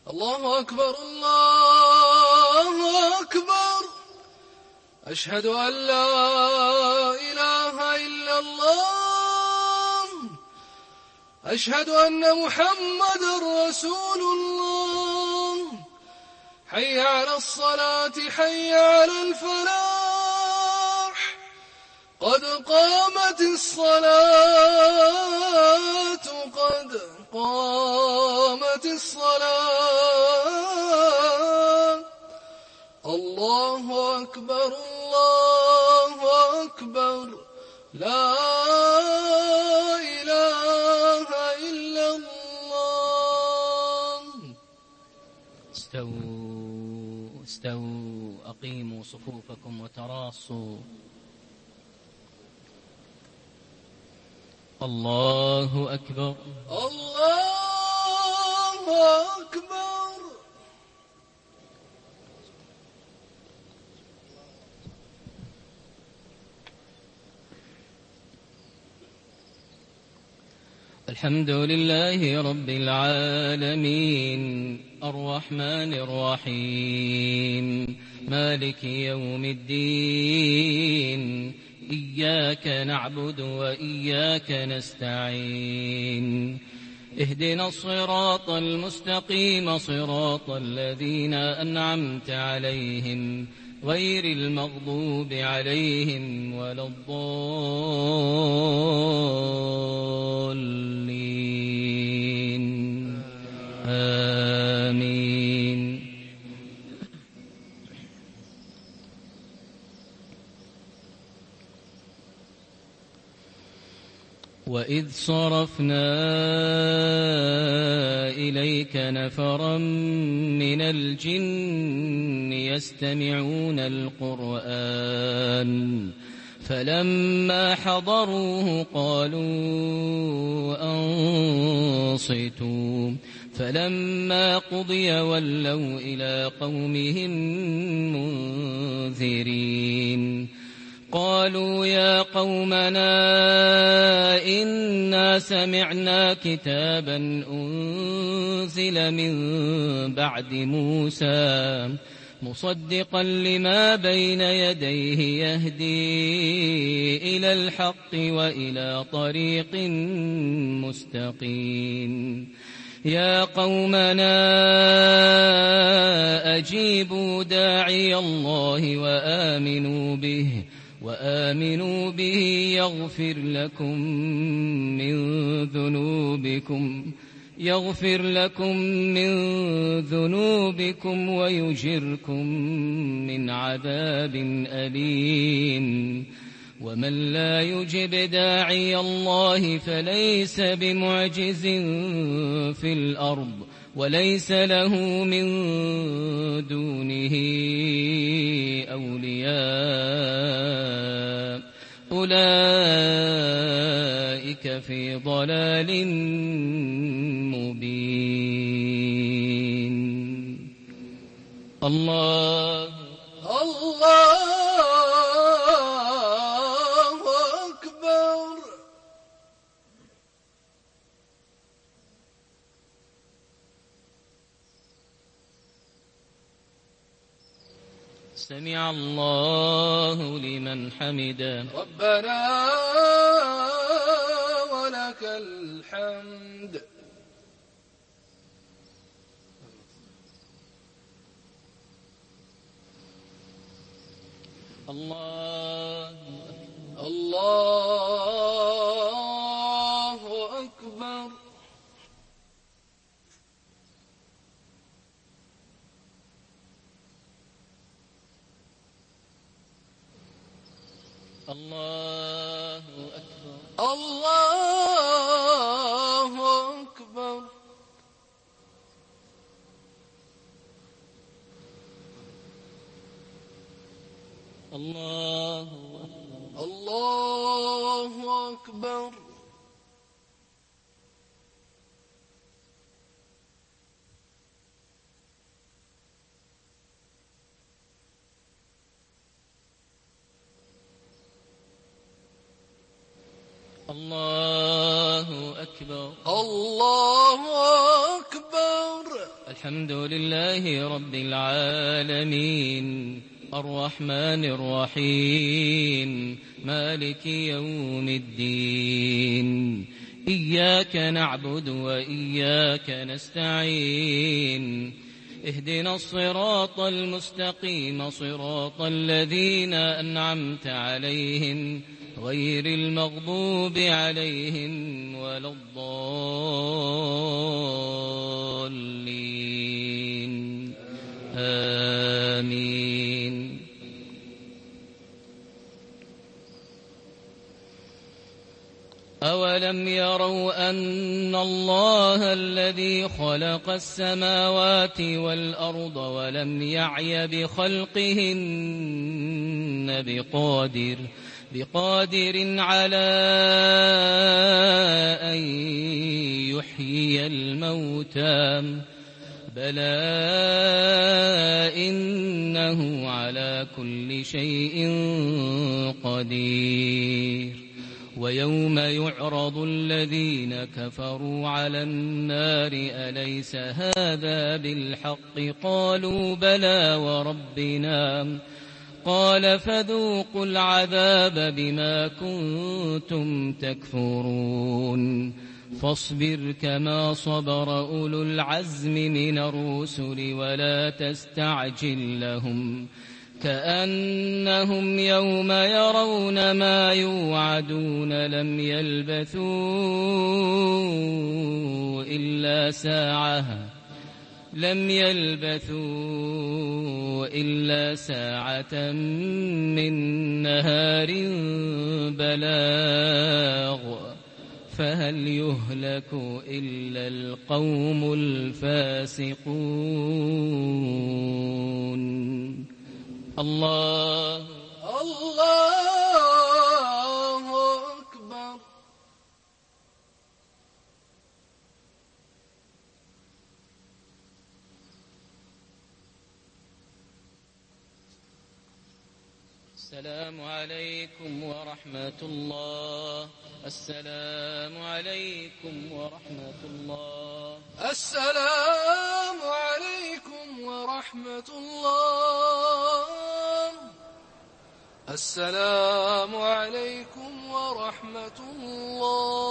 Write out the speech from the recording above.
الله أكبر الله أكبر. أشهد أن لا إله إلا الله. أشهد أن محمد رسول الله. حي على الصلاة حي على الفلاح. قد قامت الصلاة قد قامت الصلاة. الله أكبر الله أكبر. لا إله إلا الله. استووا أقيموا صفوفكم وتراصوا. الله أكبر الله أكبر. الحمد لله رب العالمين الرحمن الرحيم مالك يوم الدين. إياك نعبد وإياك نستعين. اهدنا الصراط المستقيم صراط الذين أنعمت عليهم غير المغضوب عليهم ولا الضالين. آمين. وإذ صرفنا إليك نفرا من الجن يستمعون القرآن فلما حضروه قالوا أنصتوا فلما قضي ولوا إلى قومهم منذرين. قالوا يا قومنا إنا سمعنا كتابا أنزل من بعد موسى مصدقا لما بين يديه يهدي إلى الحق وإلى طريق مستقيم. يا قومنا أجيبوا داعي الله وآمنوا به يغفر لكم من ذنوبكم ويجركم من عذاب أليم. ومن لا يجب داعي الله فليس بمعجز في الأرض وليس له من دونه أولياء أولئك في ضلال مبين. الله أكبر. سمع الله لمن حمده. ربنا ولك الحمد. الله أكبر. الله أكبر. الله أكبر. الله أكبر. الله أكبر. الله أكبر. الحمد لله رب العالمين الرحمن الرحيم مالك يوم الدين إياك نعبد وإياك نستعين اهدنا الصراط المستقيم صراط الذين أنعمت عليهم غير المغضوب عليهم ولا الضالين آمين. أولم يروا أن الله الذي خلق السماوات والأرض ولم يعي بخلقهن بقادر على أن يحيي الموتى بلى إنه على كل شيء قدير. ويوم يعرض الذين كفروا على النار أليس هذا بالحق قالوا بلى وربنا قال فذوقوا العذاب بما كنتم تكفرون. فاصبر كما صبر أولو العزم من الرسل ولا تستعجل لهم كأنهم يوم يرون ما يوعدون لم يلبثوا إلا ساعة من نهار بلاغ فهل يهلك إلا القوم الفاسقون. الله أكبر. السلام عليكم ورحمة الله. السلام عليكم ورحمة الله. السلام عليكم ورحمة الله. السلام عليكم ورحمة الله.